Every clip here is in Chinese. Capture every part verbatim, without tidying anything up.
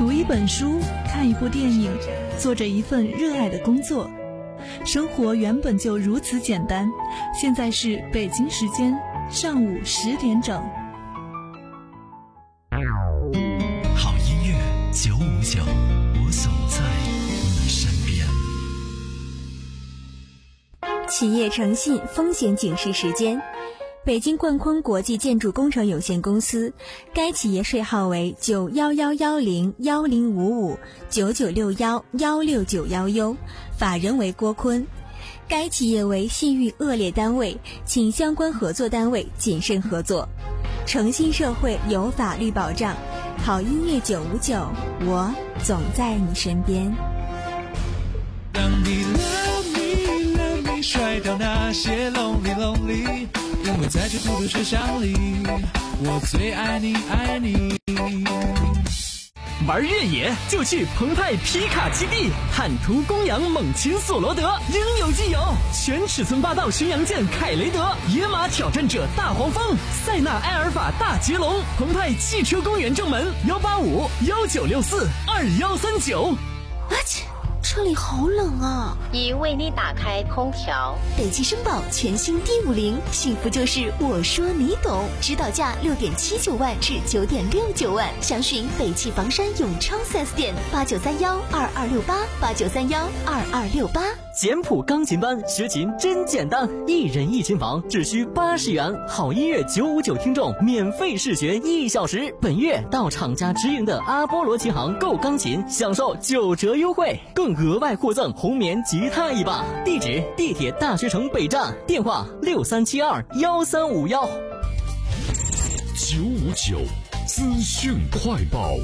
读一本书，看一部电影，做着一份热爱的工作。生活原本就如此简单。现在是北京时间上午十点整。 好音乐九五九，我总在你身边。 企业诚信风险警示时间。北京冠坤国际建筑工程有限公司，该企业税号为九幺幺幺零幺零五五九九六幺幺六九幺 U， 法人为郭坤。该企业为信誉恶劣单位，请相关合作单位谨慎合作。诚信社会有法律保障，好音乐九五九，我总在你身边。 当你 love me love me 甩掉那些 lonely lonely，因为在这孤独车厢里，我最爱你爱你。 玩越野就去澎湃皮卡基地，汉途公羊猛禽索罗德，应有尽有。全尺寸霸道巡洋舰凯雷德，野马挑战者大黄蜂，塞纳埃尔法大捷龙。澎湃汽车公园正门幺八五幺九六四二幺三九。 车里好冷啊！ 已为你打开空调。 北汽绅宝全新 D 五零，幸福就是我说你懂，指导价六点七九万至九点六九万，详询北汽房山永昌 四 S 店八九三幺二二六八八九三幺二二六八。 简谱钢琴班学琴真简单，一人一琴房只需八十元，好音乐九五九听众免费试学一小时。本月到厂家直营的阿波罗琴行购钢琴，享受九折优惠，更额外获赠红棉吉他一把。地址：地铁大学城北站，电话六三七二幺三五幺。 九五九资讯快报。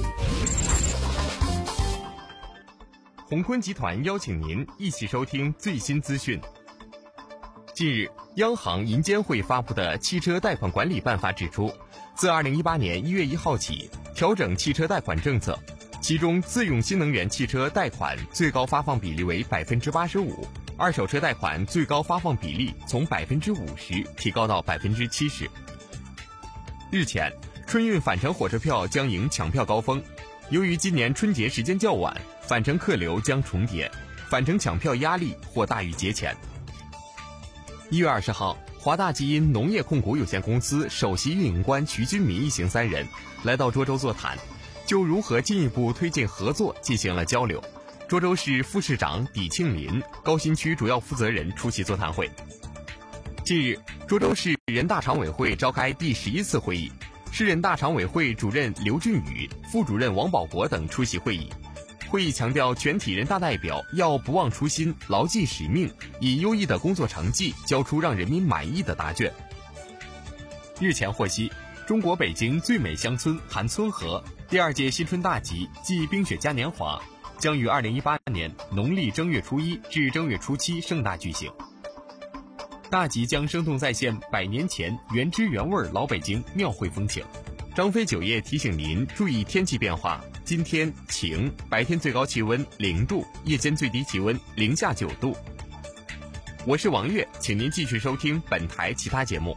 鸿坤集团邀请您一起收听最新资讯。近日，央行银监会发布的《汽车贷款管理办法》指出，自二零一八年一月一号起，调整汽车贷款政策，其中自用新能源汽车贷款最高发放比例为百分之八十五，二手车贷款最高发放比例从百分之五十提高到百分之七十。日前，春运返程火车票将迎抢票高峰，由于今年春节时间较晚，返程客流将重叠，返程抢票压力或大于节前。一月二十号，华大基因农业控股有限公司首席运营官徐军民一行三人来到涿州座谈，就如何进一步推进合作进行了交流。涿州市副市长狄庆林、高新区主要负责人出席座谈会。近日，涿州市人大常委会召开第十一次会议，市人大常委会主任刘俊宇、副主任王保国等出席会议。会议强调，全体人大代表要不忘初心，牢记使命，以优异的工作成绩交出让人民满意的答卷。日前获悉，中国北京最美乡村韩村河第二届新春大集暨冰雪嘉年华将于二零一八年农历正月初一至正月初七盛大举行。大集将生动再现百年前原汁原味老北京庙会风情。张飞酒业提醒您注意天气变化，今天晴，白天最高气温零度，夜间最低气温零下九度。我是王悦，请您继续收听本台其他节目。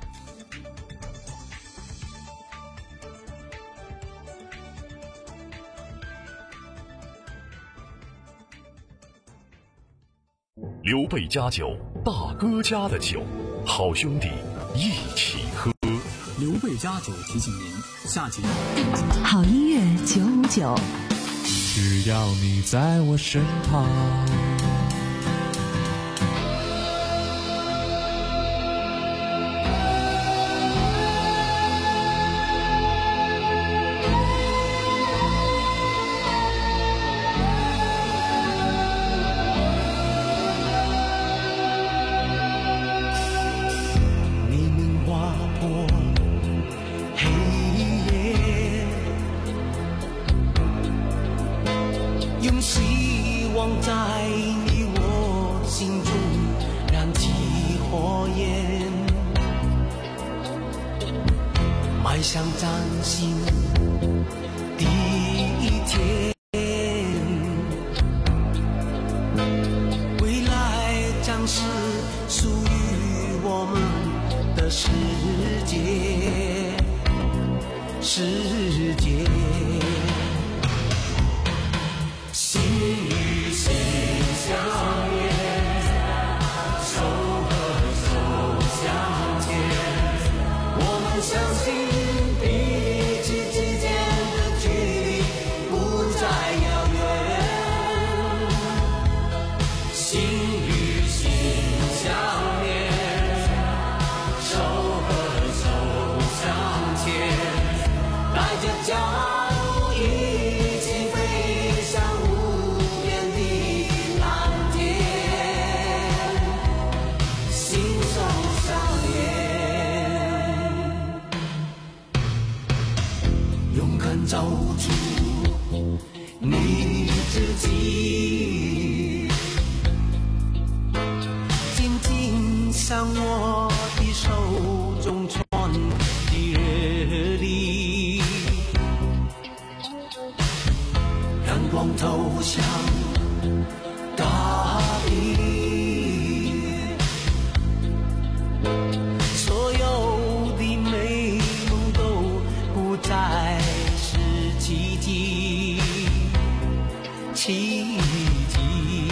刘备家酒，大哥家的酒，好兄弟一起喝。 刘备家酒提醒您，下集好音乐九五九， 只要你在我身旁。 迈向崭新第一天，未来将是属于我们的世界，世界。 着骄傲一起飞向无边的蓝天，心手相连，勇敢找出你自己，紧紧向我的手中传递热力，阳光投向大地，所有的美梦都不再是奇迹，奇迹。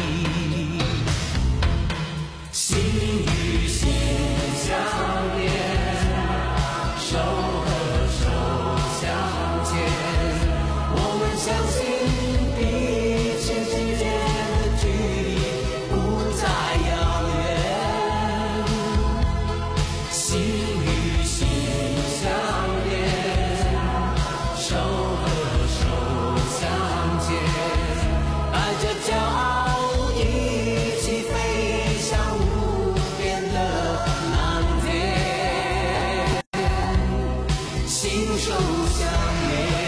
心与心相连，手和手相牵，我们相信彼此之间的距离不再遥远。心与心相连，手和手相牵，带着骄傲一起飞向无边的蓝天，心手相连。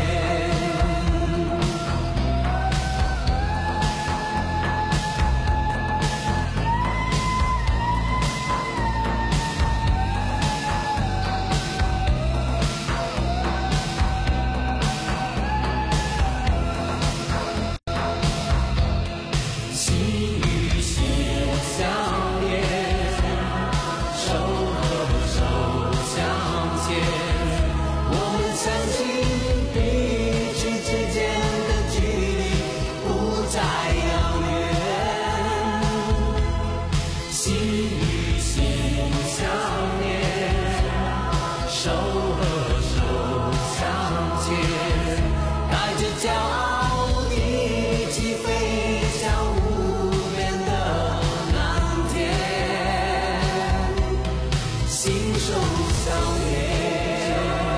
心与心相连，手和手相牵，我们相信彼此之间的距离不再遥远。心与心相连，手和手相牵，带着骄傲一起飞向无边的蓝天，心手相连，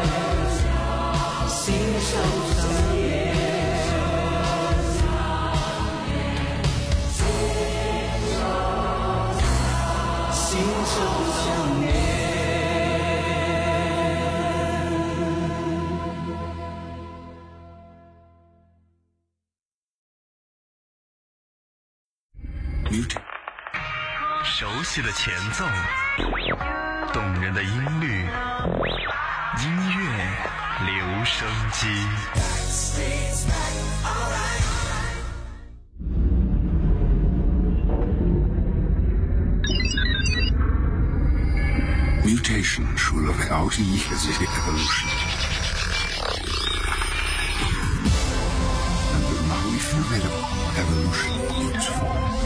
心手相连，心手相连。 熟悉的前奏，动人的音律，音乐留声机。 Mutation 除了 L T E 的这些 evolution， and the now if you available evolution is form。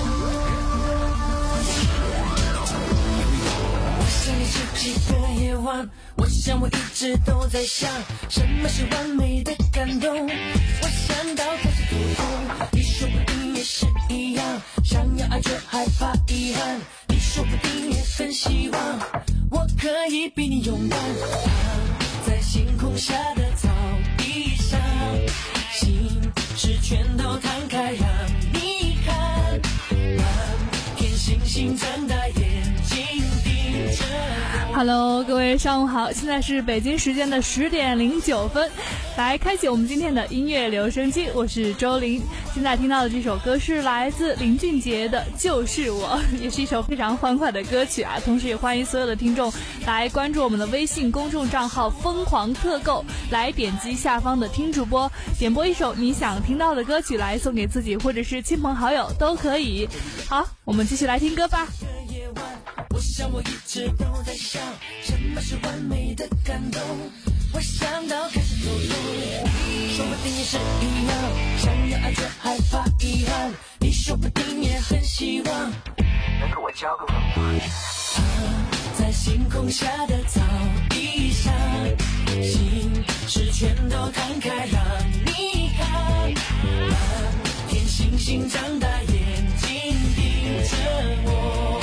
想你是几个夜晚，我想我一直都在想，什么是完美的感动。我想到开始突破，你说不定也是一样，想要爱却害怕遗憾，你说不定也很希望我可以比你勇敢。躺在星空下的草地上，心事全都摊开让你看，满天星星睁大眼睛盯着我。 Hello， 各位上午好，现在是北京时间的十点零九分，来开启我们今天的音乐留声机，我是周林。现在听到的这首歌是来自林俊杰的《就是我》，也是一首非常欢快的歌曲啊。同时也欢迎所有的听众来关注我们的微信公众账号疯狂特购，来点击下方的听主播，点播一首你想听到的歌曲来送给自己或者是亲朋好友都可以。好，我们继续来听歌吧。 我想我一直都在想，什么是完美的感动。我想到开始抖动，说不定也是一样，想要爱却害怕遗憾，你说不定也很希望能跟我交个朋友。躺在星空下的草地上，心事全都摊开让你看，满天星星张大眼睛盯着我。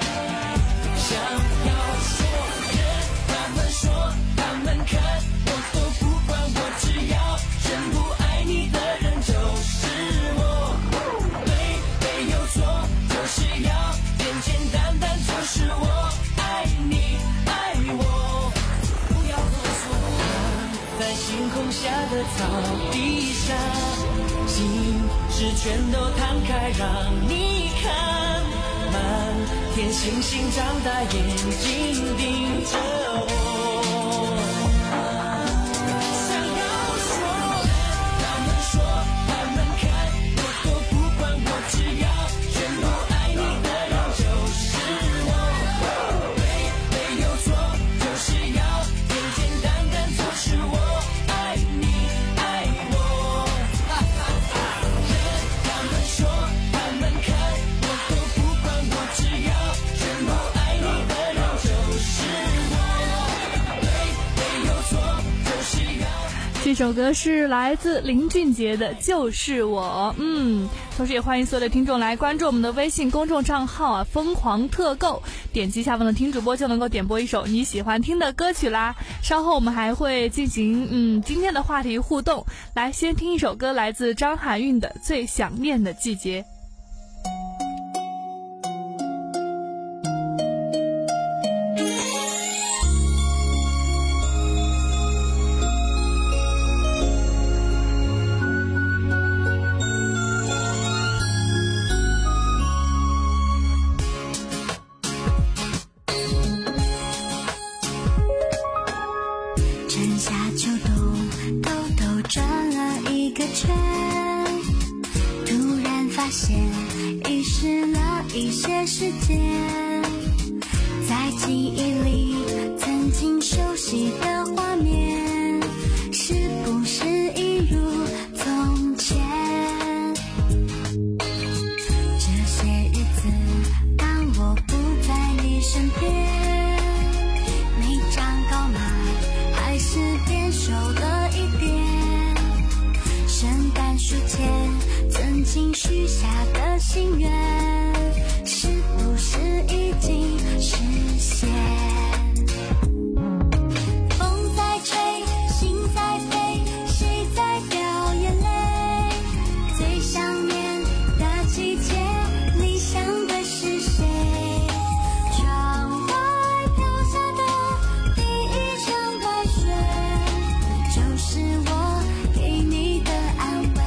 想要说的，他们说，他们看，我在星空下的草地上，心事全都摊开让你看，满天星星张大眼睛盯着我。 这首歌是来自林俊杰的《就是我》。嗯，同时也欢迎所有的听众来关注我们的微信公众账号啊，疯狂特购，点击下方的听主播就能够点播一首你喜欢听的歌曲啦。稍后我们还会进行嗯今天的话题互动，来先听一首歌，来自张含韵的《最想念的季节》。 一些时间，在记忆里曾经熟悉的画面，是不是一如从前？这些日子，当我不在你身边，没长高吗？还是变瘦了一点？圣诞树前曾经许下的心愿，是不是已经实现？风在吹，心在飞，谁在掉眼泪？最想念的季节，你想的是谁？窗外飘下的第一场白雪，就是我给你的安慰。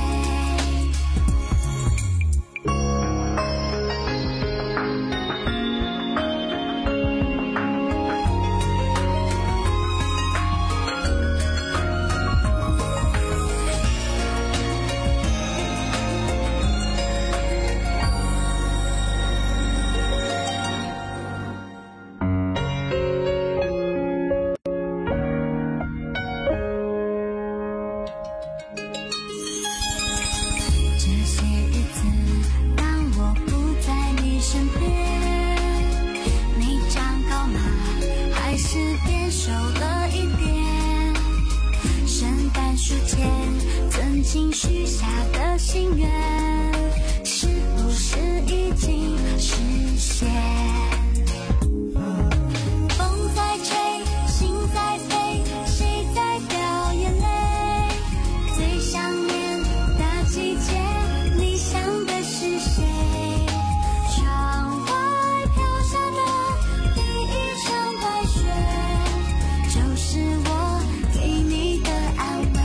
曾许下的心愿，是不是已经实现？风在吹，心在飞，谁在掉眼泪？最想念的季节，你想的是谁？窗外飘下的第一场白雪，就是我给你的安慰。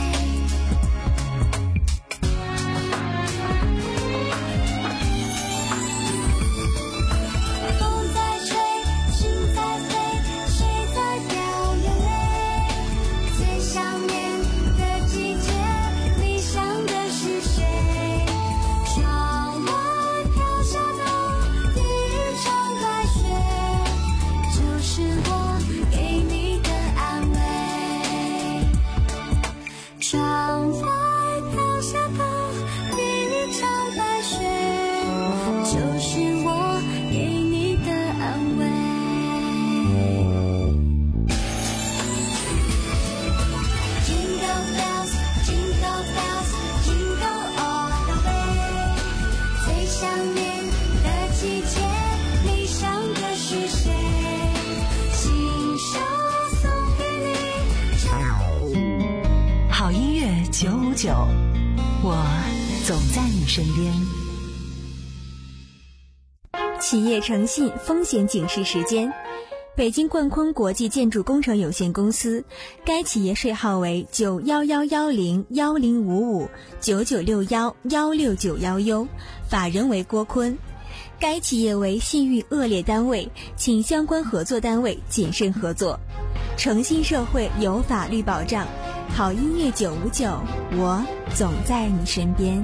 窗外飘下的第一场白雪，就是我给你的安慰。Jingle bells, jingle bells, jingle all the way。最想念的季节，你想的是谁？亲手送给你。 好音乐九五九，我总在你身边。 企业诚信风险警示时间， 北京冠坤国际建筑工程有限公司，该企业税号为九幺幺幺零幺零五五九九六幺幺六九幺 U， 法人为郭坤。该企业为信誉恶劣单位，请相关合作单位谨慎合作。诚信社会有法律保障，好音乐九五九，我总在你身边。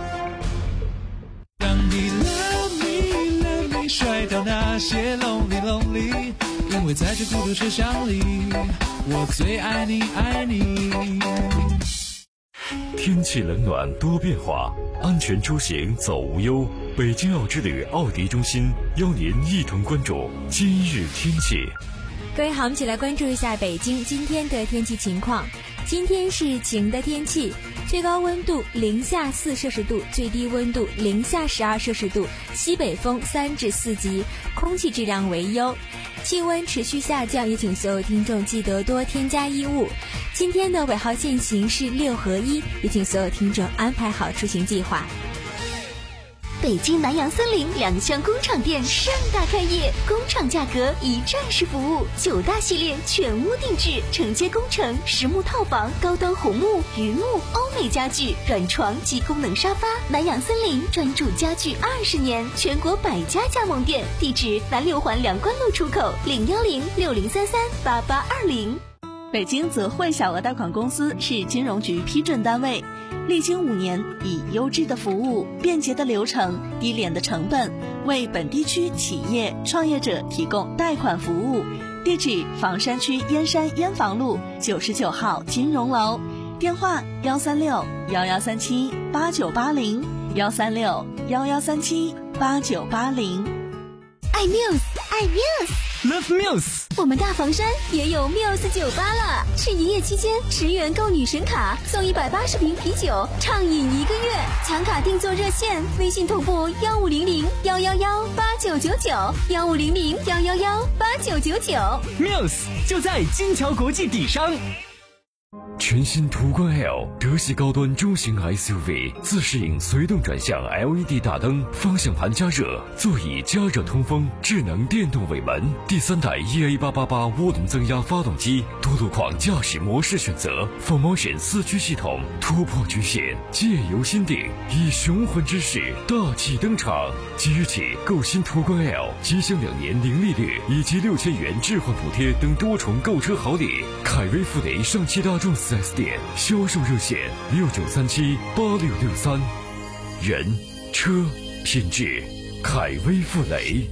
让你 love me love me 甩掉那些 lonely lonely， 因为在这孤独车厢里，我最爱你爱你。 天气冷暖多变化，安全出行走无忧。北京奥之旅奥迪中心邀您一同关注今日天气。 各位好，我们一起来关注一下北京今天的天气情况。今天是晴的天气，最高温度零下四摄氏度，最低温度零下十二摄氏度，西北风三至四级，空气质量为优。气温持续下降，也请所有听众记得多添加衣物。今天的尾号限行是六合一，也请所有听众安排好出行计划。 北京南洋森林两厢工厂店盛大开业，工厂价格一站式服务，九大系列全屋定制，承接工程、实木套房、高端红木、榆木、欧美家具、软床及功能沙发。南洋森林专注家具二十年，全国百家加盟店，地址南六环梁关路出口零幺零六零三三八八二零。 北京泽汇小额贷款公司是金融局批准单位，历经五年，以优质的服务、便捷的流程、低廉的成本，为本地区企业创业者提供贷款服务。地址：房山区燕山燕房路九十九号金融楼，电话：幺三六幺幺三七八九八零幺三六幺幺三七八九八零。 爱 Muse， 爱 Muse。Love Muse， 我们大房山也有 Muse 酒吧了。是营业期间，十元购女神卡送一百八十瓶啤酒，畅饮一个月。抢卡订座热线：微信同步幺五零零幺幺幺八九九九幺五零零幺幺幺八九九九。 Muse 就在金桥国际底商。 全新途观 L 德系高端中型 S U V， 自适应随动转向 L E D 大灯，方向盘加热，座椅加热通风，智能电动尾门，第三代 E A 八八八涡轮增压发动机，多路况驾驶模式选择 ，Full Motion 四驱系统，突破局限，借由心定，以雄浑之势大气登场。即日起购新途观 L， 即享两年零利率以及六千元置换补贴等多重购车好礼。凯威富雷上汽大众四 S 店销售热线六九三七八六六三，人车品质，凯威富雷。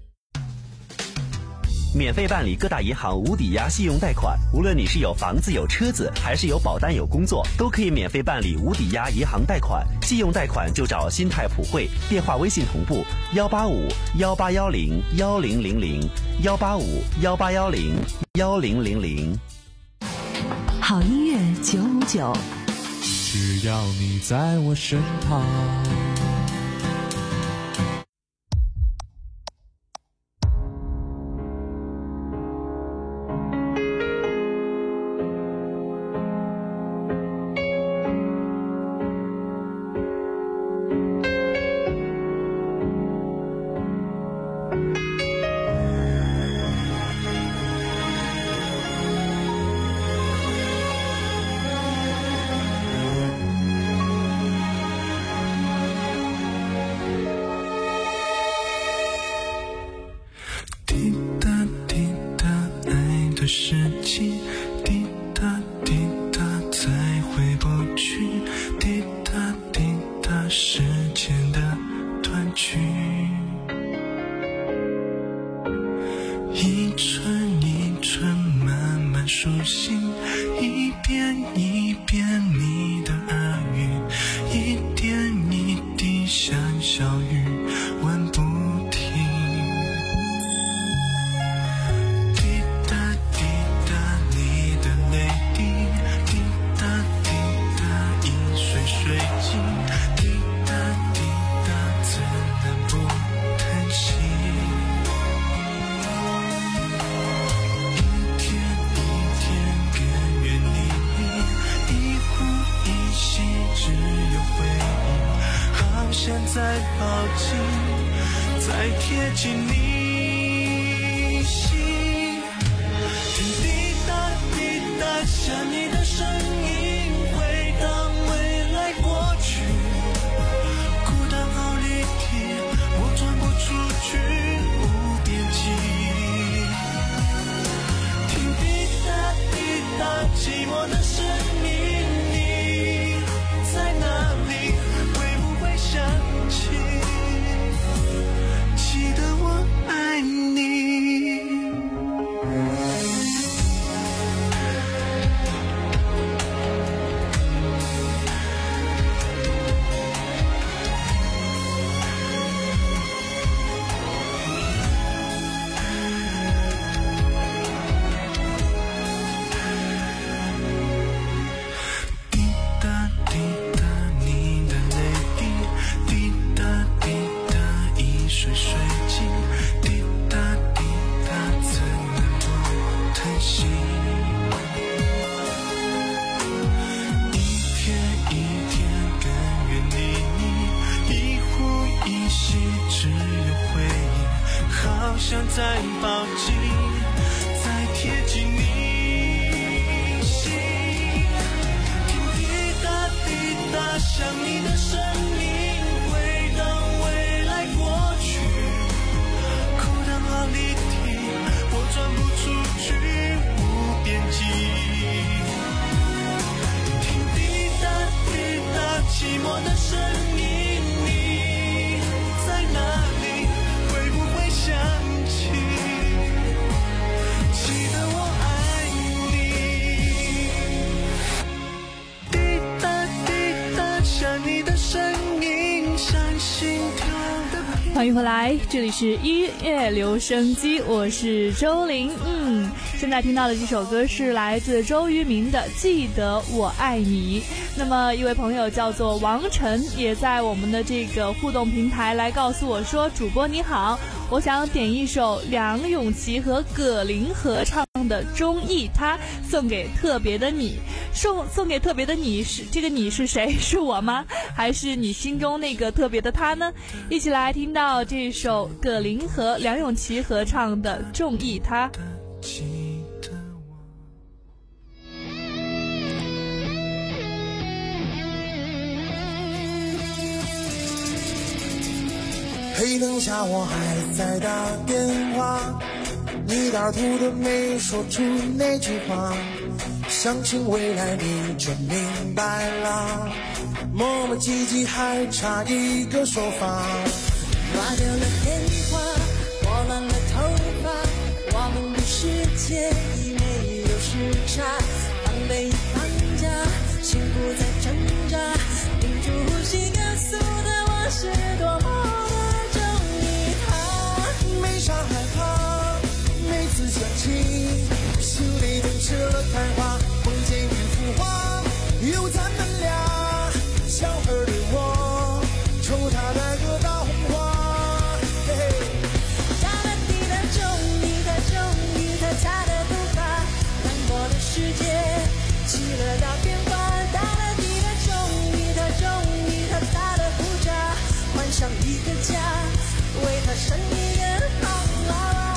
免费办理各大银行无抵押信用贷款，无论你是有房子有车子，还是有保单有工作，都可以免费办理无抵押银行贷款。信用贷款就找新泰普惠，电话微信同步幺八五幺八幺零幺零零零幺八五幺八幺零幺零零零。 好音乐九五九， 只要你在我身旁。 世界滴答滴答再回不去，滴答滴答时间的短句，一寸一寸慢慢熟悉，一遍一遍你的耳语，一点一滴像小雨问不停。再靠近，再贴近你心， 我的声音，你在哪里？会不会想起？记得我爱你。滴答滴答，想你的声音，像心跳的。 欢迎回来，这里是音乐留声机，我是周玲。嗯，现在听到的这首歌是来自周渝民的《记得我爱你》。那么一位朋友叫做王晨，也在我们的这个互动平台来告诉我说，主播你好，我想点一首梁咏琪和葛林合唱的《中意他》，送给特别的你。送送给特别的你，是这个你是谁？是我吗？还是你心中那个特别的他呢？一起来听到这首葛林和梁咏琪合唱的《中意他》。 黑灯下我还在打电话，你打图的没说出那句话，相信未来你就明白了，磨磨唧唧还差一个说法。 挂掉了电话，拨乱了头发，我们的世界已没有时差，放飞放假，心不再挣扎，屏住呼吸告诉他我是多么的中意他。 没啥害怕，每次想起心里总吃了开花，梦见一幅画，有咱们俩，小孩的我瞅他那个大红花。 哒啦滴答中意他，中意他，他的步伐让我的世界起了大变化。哒啦滴答中意他，中意他，他的胡渣换上一个家，为他生一个好娃娃。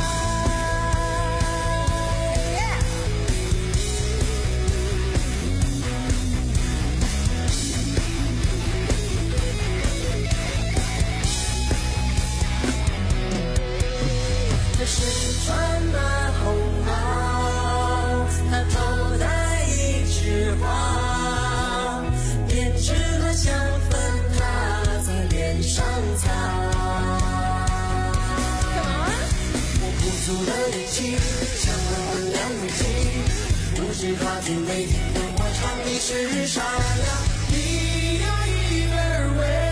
这是穿满红袍，他头戴一枝花，编织的香氛他在脸上擦。 我鼓足了力气，想问问梁咏琪，不知他却没听懂我唱的是啥呀？咿呀咿儿喂。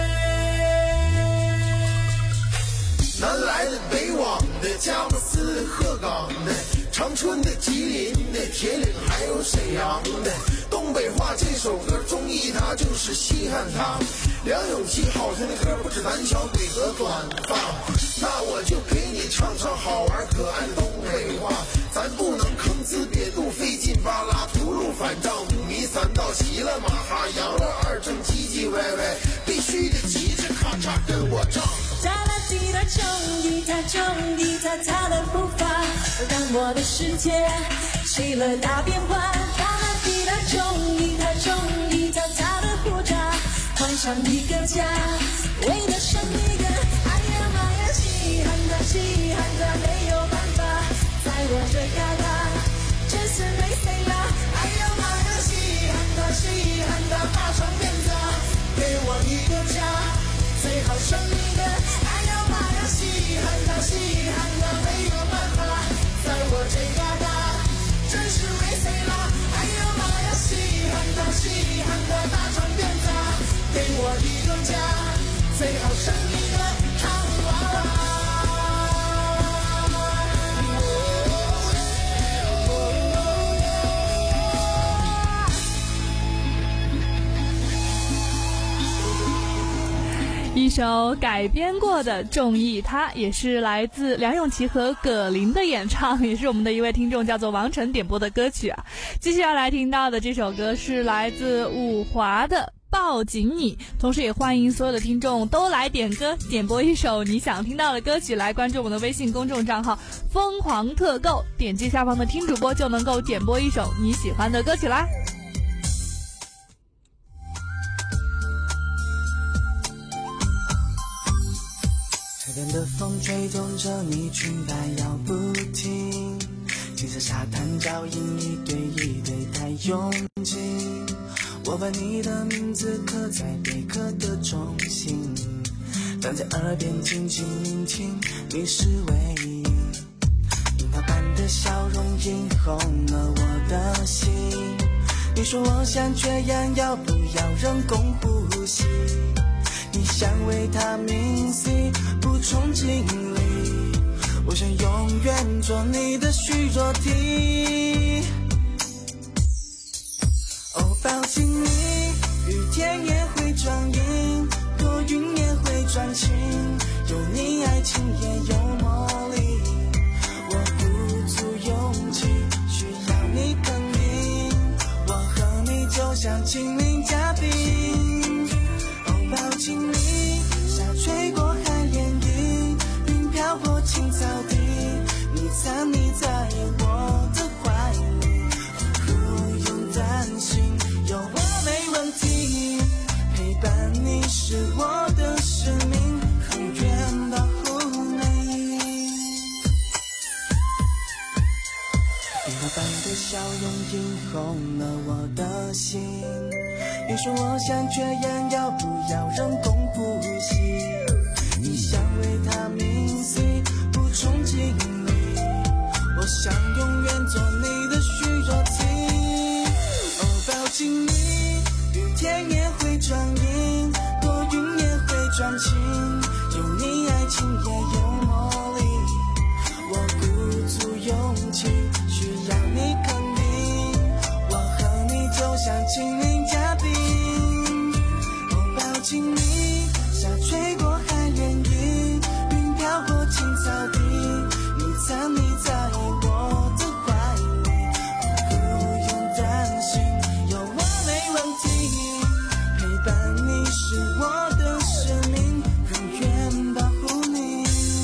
南来的北往的，佳木斯鹤岗的，长春的吉林的，铁岭还有沈阳的。东北话这首歌中意它就是稀罕它。梁咏琪好听的歌不止短小腿和短发，那我就给你唱唱好玩可爱的东北话。咱不能吭哧瘪肚费劲巴拉，图路反照五迷三道齐了马哈，羊了二正唧唧歪歪，必须得急着咔嚓跟我唱。 哒啦滴答中意他，中意他，他的步伐让我的世界起了大变化。哒啦滴答中意他，中意他，他的胡渣换上一个家，为他生一个。哎呀妈呀，稀罕他，稀罕他，没有办法，在我这旮旯真是没谁了。哎呀妈呀，稀罕他，稀罕他，大长辫子给我一个家，最好生一个。哎呀妈呀，稀罕他，稀罕他，没有办法，在我这旮旯真是没谁了。哎呀妈呀，稀罕他，稀罕他，大长辫子给我一个家，最好生一个长娃娃。 一首改编过的《中意他》，也是来自梁咏琪和葛林的演唱，也是我们的一位听众叫做王晨点播的歌曲啊。接下来听到的这首歌是来自五华的抱紧你，同时也欢迎所有的听众都来点歌，点播一首你想听到的歌曲，来关注我们的微信公众账号疯狂特购，点击下方的听主播就能够点播一首你喜欢的歌曲啦。 海边的风吹动着你裙摆摇不停，金色沙滩脚印一对一对太拥挤， 我把你的名字刻在贝壳的中心，放在耳边轻轻聆听，你是唯一。樱桃般的笑容映红了我的心，你说我像缺氧，要不要人工呼吸？你想维他命 C 补充精力，我想永远做你的虚弱体。哦，抱紧你，雨天也会转阴，多云也会转晴，有你爱情也有魔力。我鼓足勇气，需要你肯定，我和你就像亲临嘉宾。哦，抱紧你，沙吹过海涟漪，云飘过青草地，你藏匿在我的怀里，不用担心，有我没问题，陪伴你是我的使命，永远保护你。樱桃般的笑容映红了我的心，你说我像缺氧，要不要人工呼吸？你想维他命 C 补充精力，我想永远做你的虚弱体。哦，抱紧你，雨天也会转阴，多云也会转晴，有你爱情也有魔力。我鼓足勇气，需要你肯定，我和你就像亲临嘉宾。我抱紧你，沙吹过海涟漪，云飘过青草地，你藏匿在我的怀里，不用担心，有我没问题，陪伴你是我的使命，永远保护你。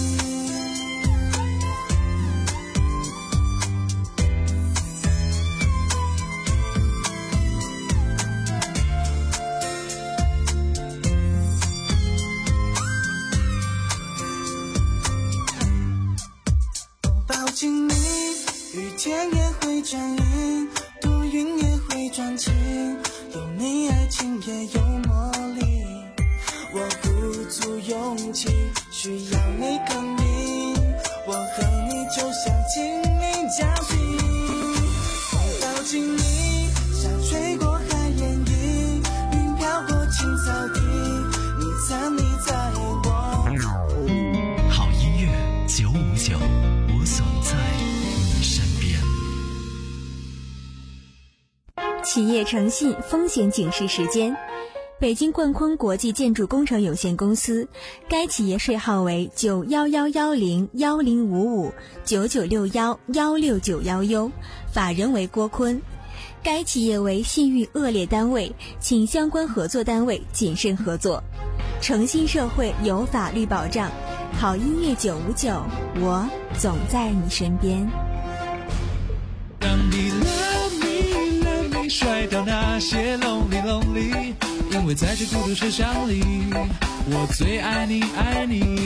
抱紧你，雨天也会转阴，多云也会转晴，有你爱情也有魔力。我鼓足勇气，需要你肯定，我和你就像亲临嘉宾。我抱紧你，沙吹过海涟漪，云飘过青草地，你藏匿在我。 好音乐九五九，我总在你身边。 企业诚信风险警示时间。北京冠坤国际建筑工程有限公司，该企业税号为九幺幺幺零幺零五五九九六幺幺六九幺 U， 法人为郭坤。该企业为信誉恶劣单位，请相关合作单位谨慎合作。诚信社会有法律保障，好音乐九五九，我总在你身边。 让你 love me love me 甩掉那些 lonely lonely， 因为在这孤独车厢里，我最爱你爱你。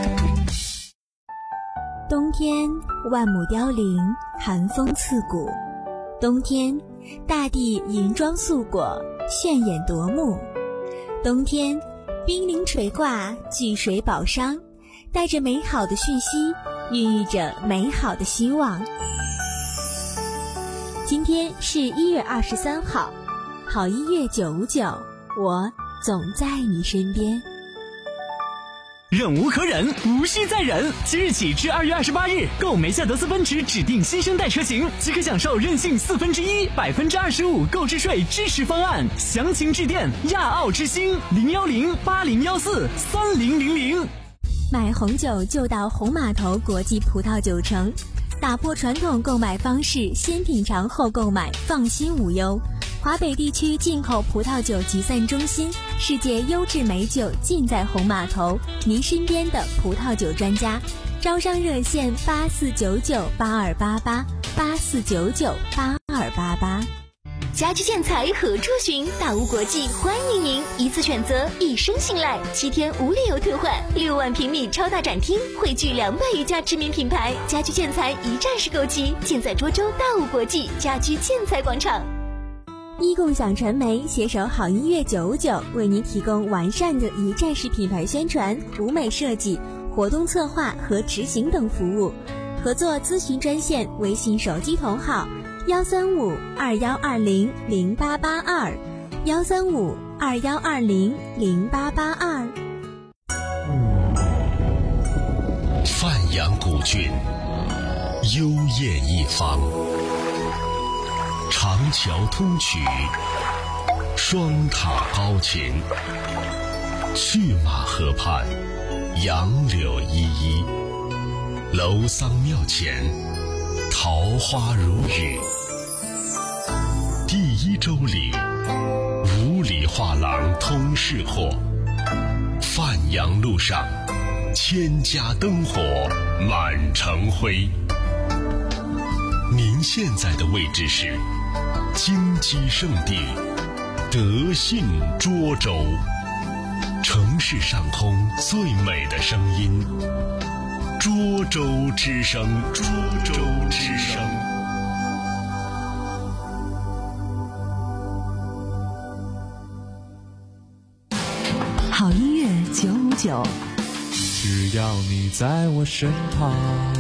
冬天万亩凋零，寒风刺骨。冬天大地银装素裹，炫眼夺目。冬天冰凌垂挂，聚水宝商，带着美好的讯息，孕育着美好的希望。今天是一月二十三号，好音乐九五九，我总在你身边。 忍无可忍，无需再忍。即日起至二月二十八日，购梅赛德斯奔驰指定新生代车型，即可享受任性四分之一、百分之二十五购置税支持方案。详情致电亚奥之星零幺零八零幺四三零零零。 买红酒就到红码头国际葡萄酒城，打破传统购买方式，先品尝后购买，放心无忧。华北地区进口葡萄酒集散中心，世界优质美酒尽在红码头，您身边的葡萄酒专家。招商热线八四九九八二八八八四九九八二八八。 家居建材何处寻？大屋国际欢迎您，一次选择，一生信赖，七天无理由退换。六万平米超大展厅，汇聚两百余家知名品牌，家居建材一站式购齐，尽在涿州大屋国际家居建材广场。 一共享传媒携手好音乐九五九，为您提供完善的一站式品牌宣传、舞美设计、活动策划和执行等服务。合作咨询专线：微信手机同号幺三五二幺二零零八八二幺三五二幺二零零八八二。 范阳古郡，幽艳一方，长桥通衢，双塔高擎，去马河畔，杨柳依依，楼桑庙前，桃花如雨。第一周里，五里画廊通市货，范阳路上，千家灯火满城辉。您现在的位置是金鸡圣地德信涿州，城市上空最美的声音，涿州之声，涿州之声。 好音乐九五九， 只要你在我身旁。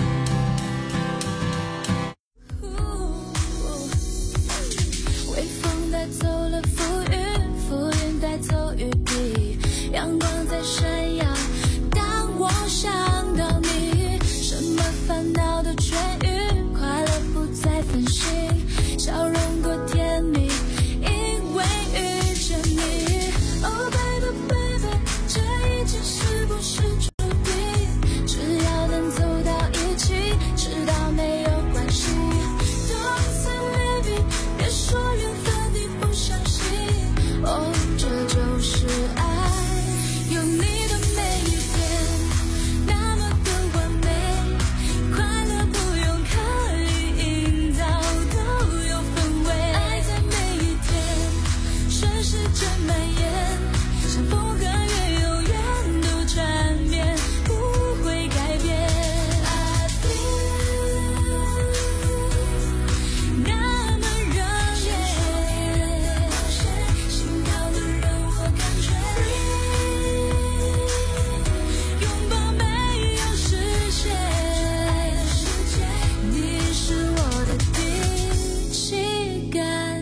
微风带走了浮云，浮云带走雨滴，阳光在闪耀。当我想到你，什么烦恼都痊愈，快乐不再分心，笑容多甜蜜，因为遇见你。Oh baby baby， 这一切是不是注定？只要能走到一起，知道没有关系。Don't say maybe， 别说缘分你不相信。哦，这就是爱，有你的每一天，那么的完美，快乐不用刻意营造，都有氛围。爱在每一天，顺时针蔓延，像风和月，永远都缠绵，不会改变。I feel 那么热烈，心跳的让我感觉 free， 拥抱没有实现，你是我的第七感。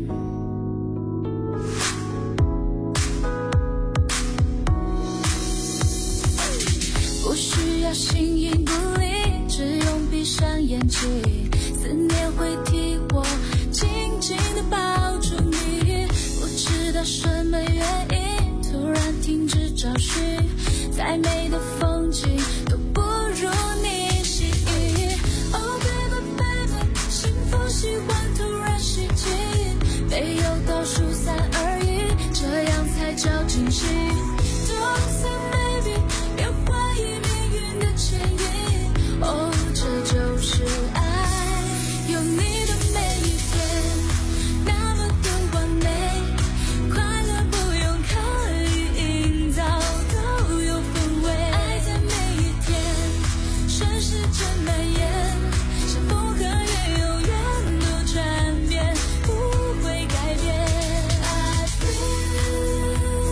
不需要形影不离，只用闭上眼睛，思念会替我紧紧地抱住你。不知道什么原因，突然停止找寻，再美的风景都不如你吸引。Oh baby baby， 幸福喜欢突然袭击，没有倒数三二一，这样才叫惊喜。Don't say maybe， 别怀疑命运的牵引。哦，这就是爱，有你的每一天，那么的完美，快乐不用刻意营造，都有氛围。爱在每一天，顺时针蔓延，像风和月，永远都缠绵，不会改变。I feel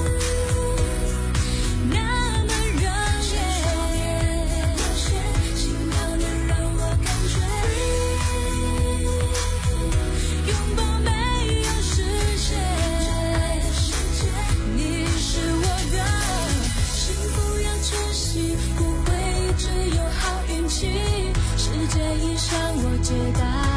那么热烈，心跳的让我感觉 free， 拥抱没有实现，你是我的幸福，让珍惜，不会只有好运气，世界已向我解答。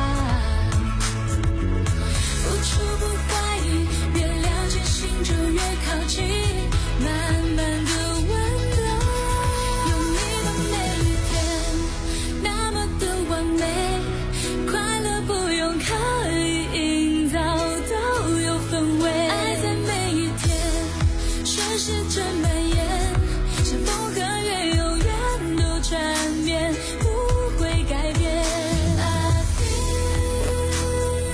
不处不怀疑，越了解心就越靠近，慢慢的温柔。有你的每一天，那么的完美，快乐不用刻意营造，都有氛围。爱在每一天，顺时针蔓延，像风和月，永远都缠绵，不会改变。I feel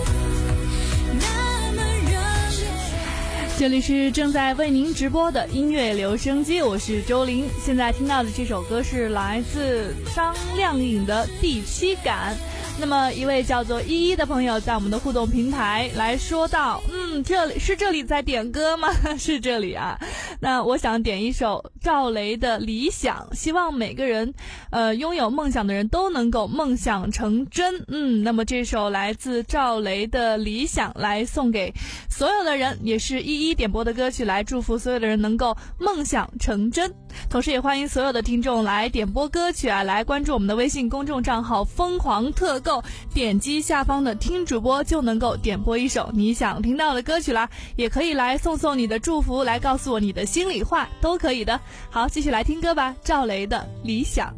那么热烈。 这里是正在为您直播的音乐留声机，我是周玲。现在听到的这首歌是来自张靓颖的《第七感》。 那么一位叫做依依的朋友在我们的互动平台来说到，嗯，这里是这里在点歌吗？是这里啊。那我想点一首赵雷的理想，希望每个人呃拥有梦想的人都能够梦想成真。嗯，那么这首来自赵雷的理想来送给所有的人，也是依依点播的歌曲，来祝福所有的人能够梦想成真。同时也欢迎所有的听众来点播歌曲啊，来关注我们的微信公众账号疯狂特购，点击下方的听主播就能够点播一首你想听到的歌曲啦，也可以来送送你的祝福，来告诉我你的心里话，都可以的。好，继续来听歌吧，赵雷的理想。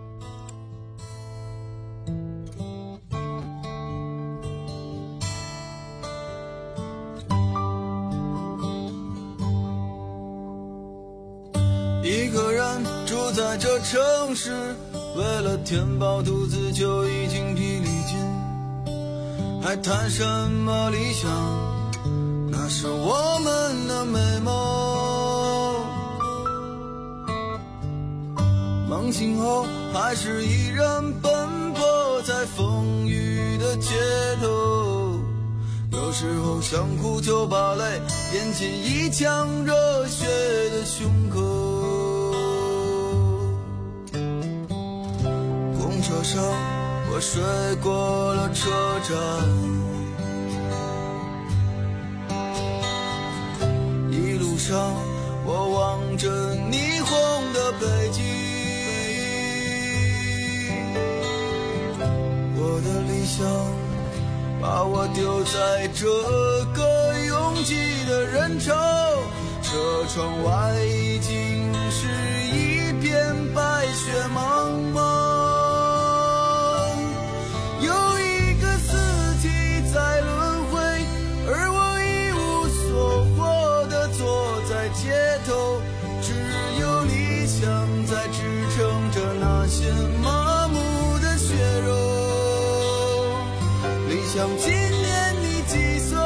一个人住在这城市，为了填饱肚子就已经疲力尽，还谈什么理想？那是我们的美梦。梦醒后还是一人奔波在风雨的街头，有时候想哭就把泪咽进一腔热血的胸口。公车上我睡过了车站，一路上我望着霓虹的北京，我的理想把我丢在这个拥挤的人潮，车窗外已经是一片白雪茫茫。有一个四季在轮回，而我一无所获地坐在街头，只有理想在支撑着那些麻木的血肉。理想今年你几岁？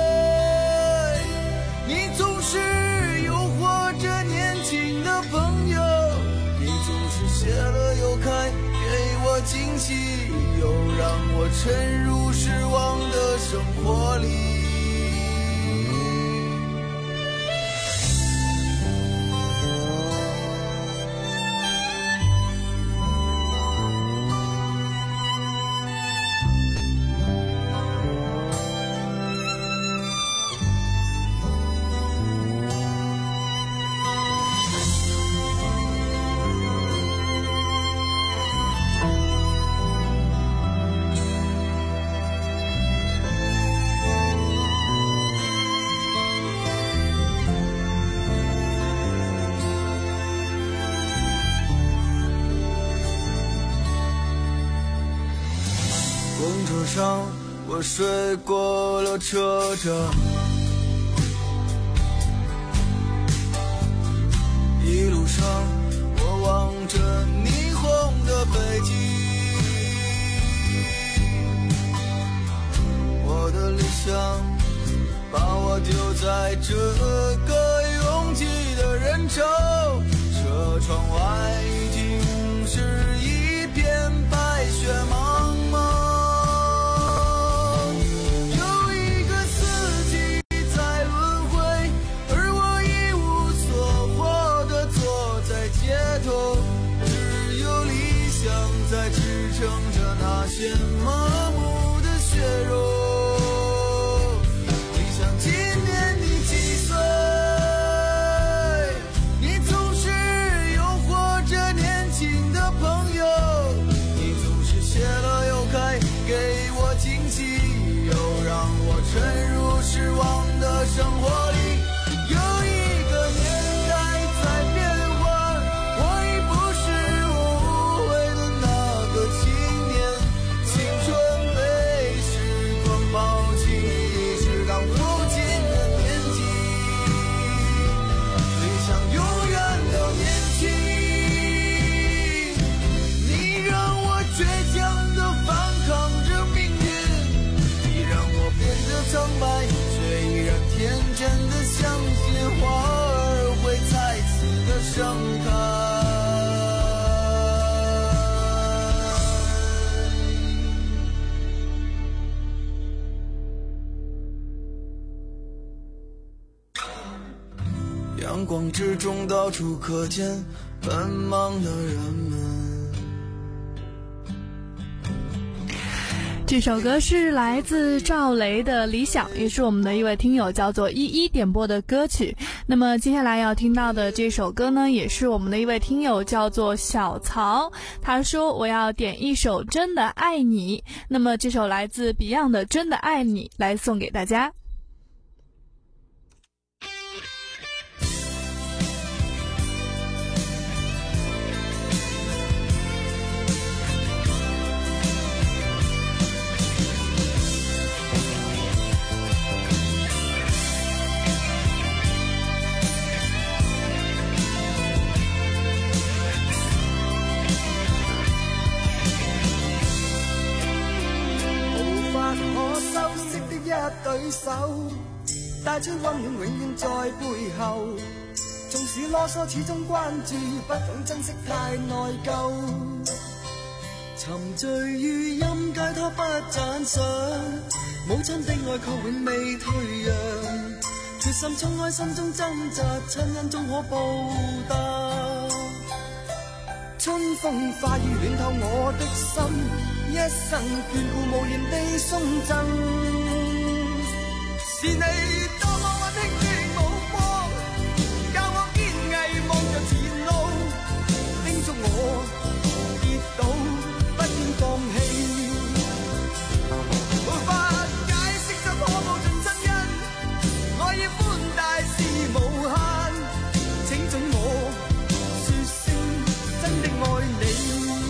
你总是诱惑着年轻的朋友，你总是谢了又开，给我惊喜，又让我沉入失望的生活里。公车上我睡过了车站，一路上我望着霓虹的北京，我的理想把我丢在这个拥挤的人潮，车窗外已经是一片白雪茫茫。只有理想在支撑着那些麻木的血肉。理想今年你几岁？你总是诱惑着阳光之中到处可见奔忙的人们。 这首歌是来自赵雷的理想，也是我们的一位听友叫做依依点播的歌曲。那么接下来要听到的这首歌呢，也是我们的一位听友叫做小曹，他说我要点一首真的爱你。那么这首来自 Beyond 的真的爱你来送给大家。 對手帶出溫暖永遠在背後，縱使囉嗦始終關注，不懂珍惜太內疚，沉醉於音階拖不讚賞，母親的愛卻永未退讓，決心衝開心中掙扎，親恩終可報答，春風化雨暖透我的心，一生眷顧無言地送贈。是你多麼溫馨的目光，教我堅毅望着前路，叮囑我跌倒不應放棄。無法解釋怎可報盡親恩，愛意寬大是無限，請准我說聲真的愛你。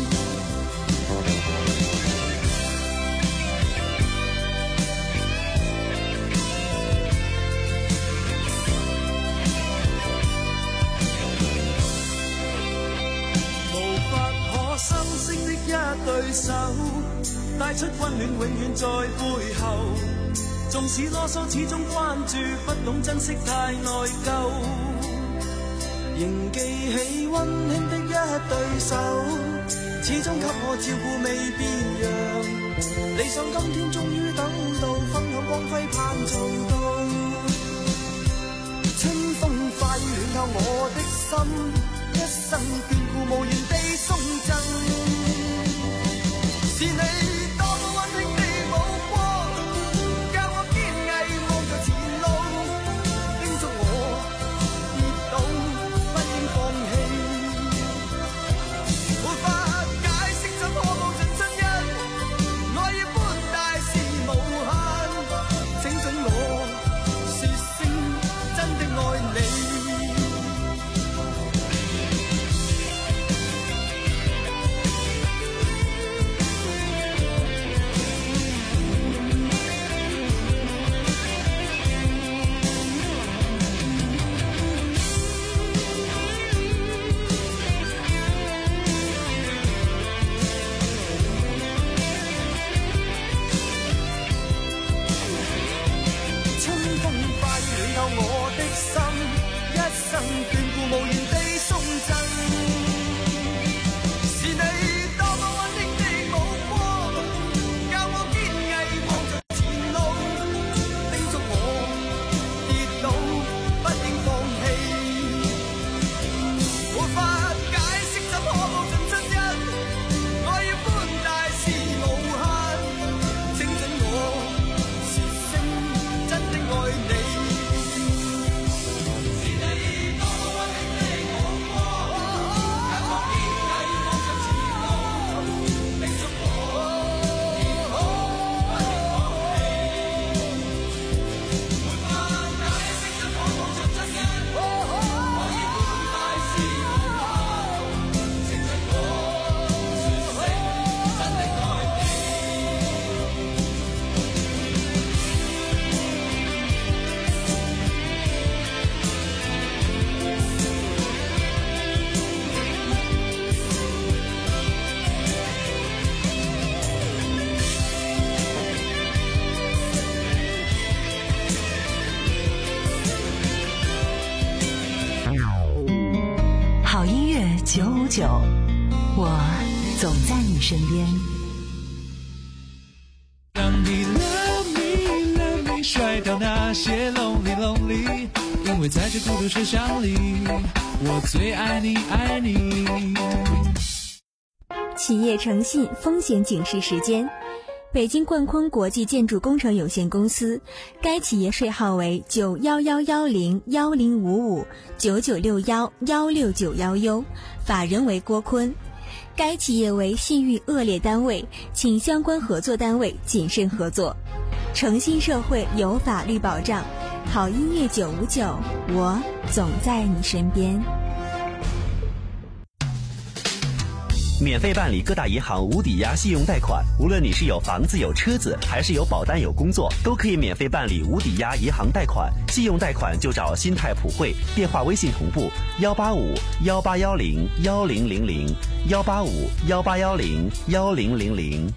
對手帶出溫暖永遠在背後，縱使囉嗦始終關注，不懂珍惜太內疚，仍記起溫馨的一對手，始終給我照顧未變樣，理想今天終於等到，分享光輝盼做到，春風化雨暖透我的心，一生眷顧無言地送贈。是你多麼溫馨的目光，教我堅毅望着前路，叮囑我跌倒不應放棄。無法解釋怎可報盡親恩，愛意寬大是無限，請准我說聲真的愛你。我的心，一生眷顧無言地送贈。是你多麼溫馨的目光，教我堅毅望着前路，叮囑我跌倒不應放棄。無法解釋怎可報盡親恩，愛意寬大是無限，請准我說聲真的愛你。 九五九，我总在你身边。 让你 love me love me 甩掉那些 lonely lonely， 因为在这孤独车厢里，我最爱你爱你。 企业诚信风险警示时间，北京冠坤国际建筑工程有限公司，该企业税号为九幺幺幺零幺零五五九九六幺幺六九幺 U， 法人为郭坤。该企业为信誉恶劣单位，请相关合作单位谨慎合作。诚信社会有法律保障，好音乐九五九，我总在你身边。 免费办理各大银行无抵押信用贷款，无论你是有房子有车子，还是有保单有工作，都可以免费办理无抵押银行贷款。信用贷款就找新泰普惠，电话微信同步幺八五幺八幺零幺零零零幺八五幺八幺零幺零零零。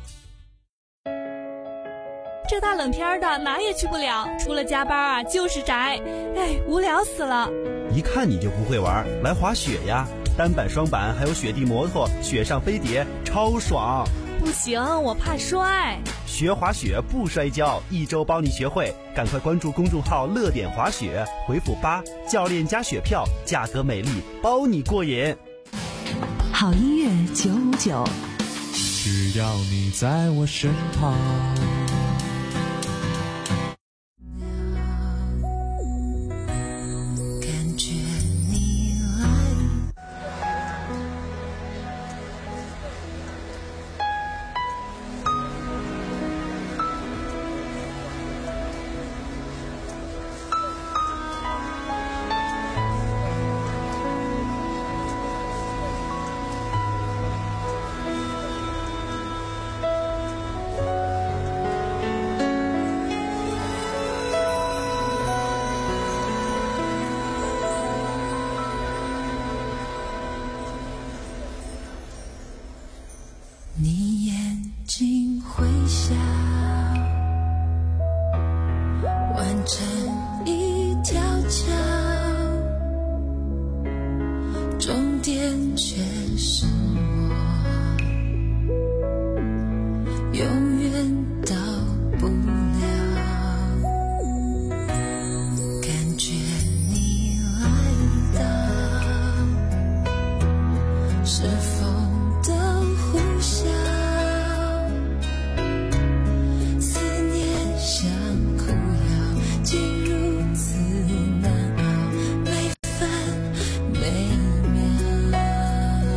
这大冷天的哪也去不了，除了加班啊就是宅，哎，无聊死了。 一看你就不会玩，来滑雪呀！单板、双板还有雪地摩托，雪上飞碟，超爽！ 不行，我怕摔。 学滑雪不摔跤，一周帮你学会。赶快关注公众号“乐点滑雪”，回复八，教练加雪票，价格美丽，包你过瘾。 好音乐九五九， 只要你在我身旁。 你眼睛会笑，完成一条桥，终点却是我，永远到不了。感觉你来到，是否美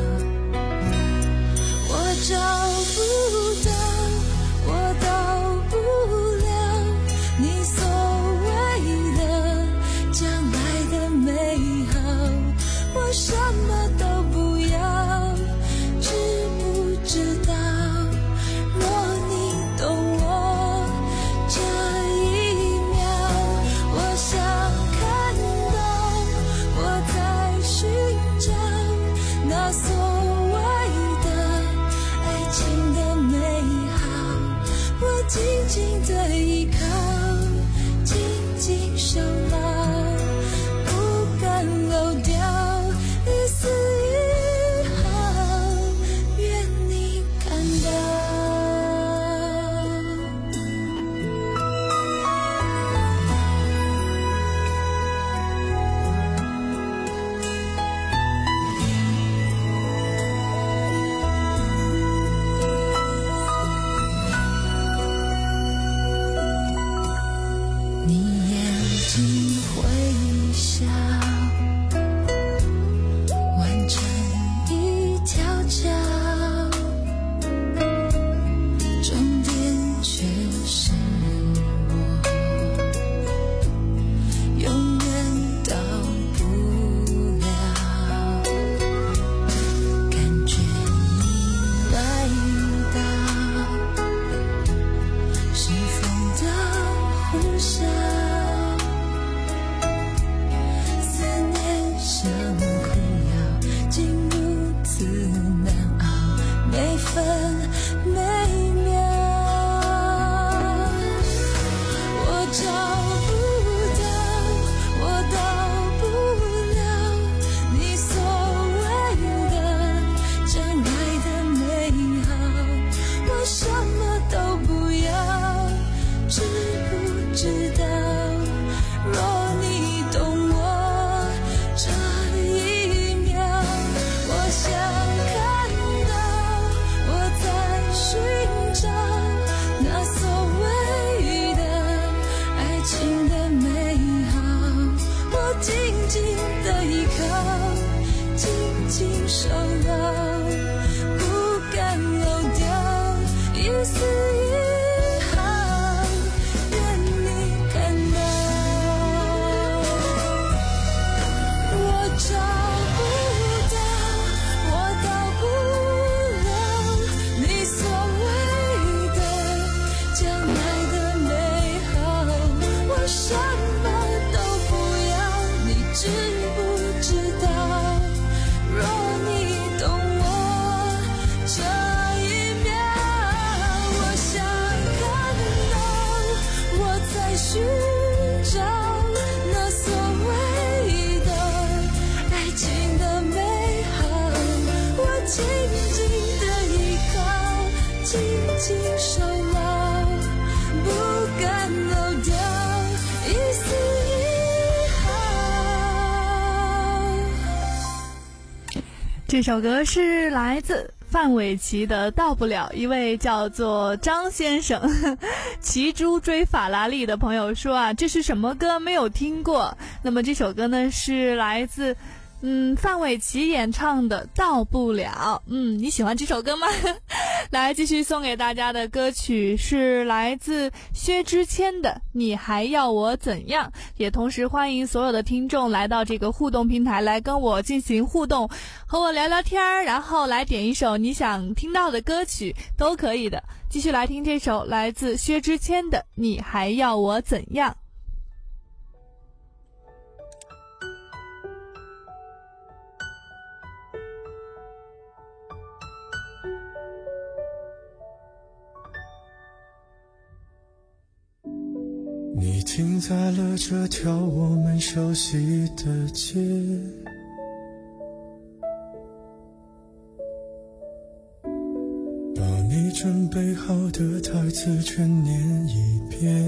紧紧的依靠，紧紧守牢，不敢漏掉一丝一毫，愿你看到。我找不到，我到不了你所谓的将来的美好，我什么都不要，你知不知道？若你懂我这一秒，我想看到我在寻找那所谓的爱情的美好，我紧紧的依靠，紧紧守牢，不敢漏掉一丝一毫。 这首歌是来自范玮琪的《到不了》，一位叫做张先生骑猪追法拉利的朋友说啊，这是什么歌没有听过。那么这首歌呢是来自嗯范玮琪演唱的《到不了》。嗯，你喜欢这首歌吗？来，继续送给大家的歌曲是来自薛之谦的《你还要我怎样》，也同时欢迎所有的听众来到这个互动平台来跟我进行互动，和我聊聊天，然后来点一首你想听到的歌曲都可以的。继续来听这首来自薛之谦的《你还要我怎样》。 你停在了这条我们熟悉的街，把你准备好的台词全念一遍。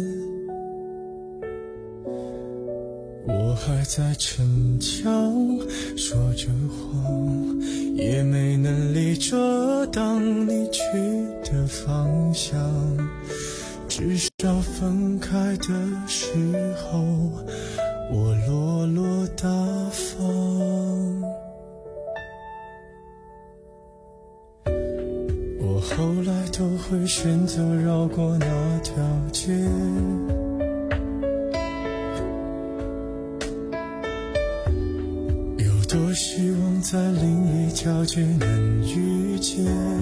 我还在逞强说着谎，也没能力遮挡你去的方向，至少分开的时候我落落大方。我后来都会选择绕过那条街，有多希望在另一条街能遇见，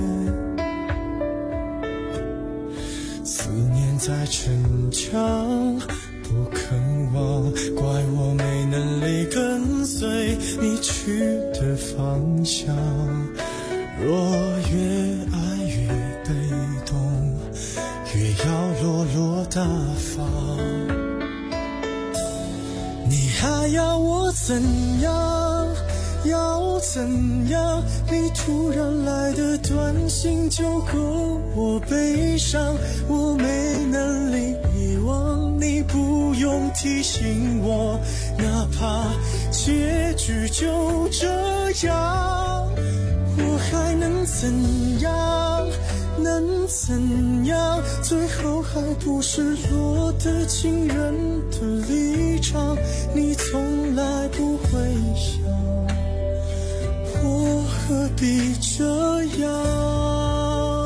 思念在逞强不肯忘，怪我没能力跟随你去的方向。若越爱越被动，越要落落大方。你还要我怎样？要怎样？你突然来的短信就够我悲伤，我没能力遗忘，你不用提醒我，哪怕结局就这样，我还能怎样？能怎样？最后还不是落得情人的立场，你从来不会想，我何必这样？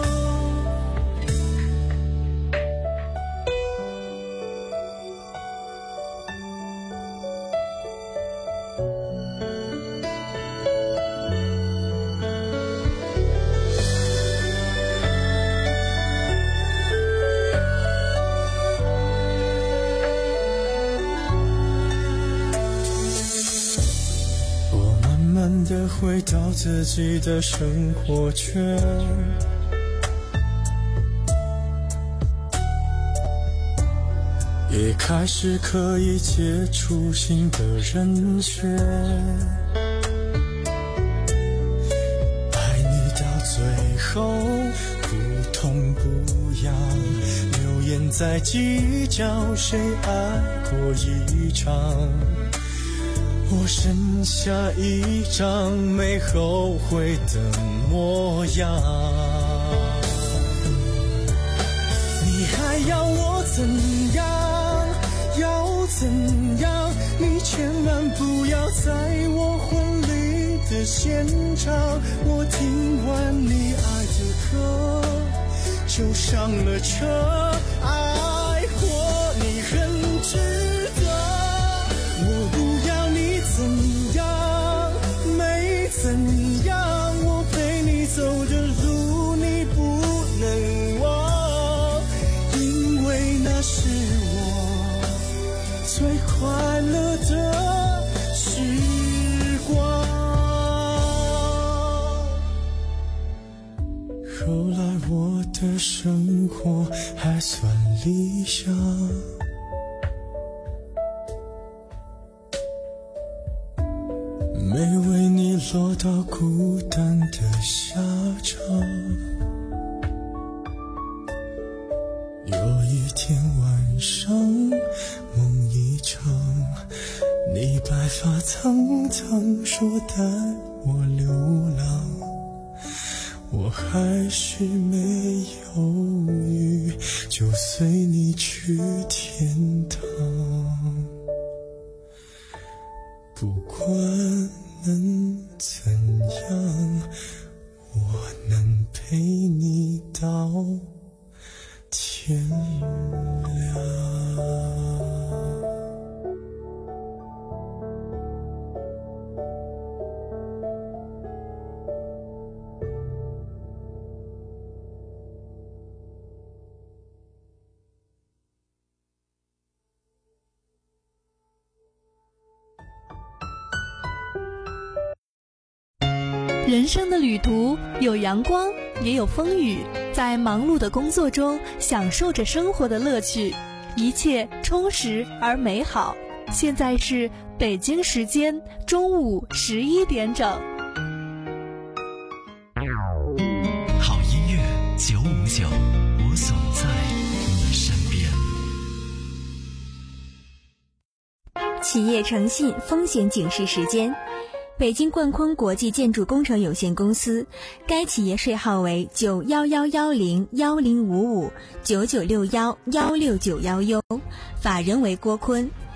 的回到自己的生活圈，也开始可以接触新的人选，爱你到最后不痛不痒，流言在计较谁爱过一场，我剩下一张没后悔的模样。你还要我怎样？要怎样？你千万不要在我婚礼的现场，我听完你爱的歌就上了车，爱过你很值得。我不要你怎样，没怎样，我陪你走的路你不能忘，因为那是我最快乐的时光。后来我的生活还算理想，没为你落到孤单的下场。有一天晚上梦一场，你白发苍苍说带我流浪，我还是没犹豫就随你去天堂。不管能怎样，我能陪你到天亮。 人生的旅途有阳光，也有风雨，在忙碌的工作中享受着生活的乐趣，一切充实而美好。现在是北京时间中午十一点整。 好音乐九五九，我总在你身边。 企业诚信风险警示时间。北京冠坤国际建筑工程有限公司，该企业税号为九幺幺幺零幺零五五九九六幺幺六九幺 U， 法人为郭坤。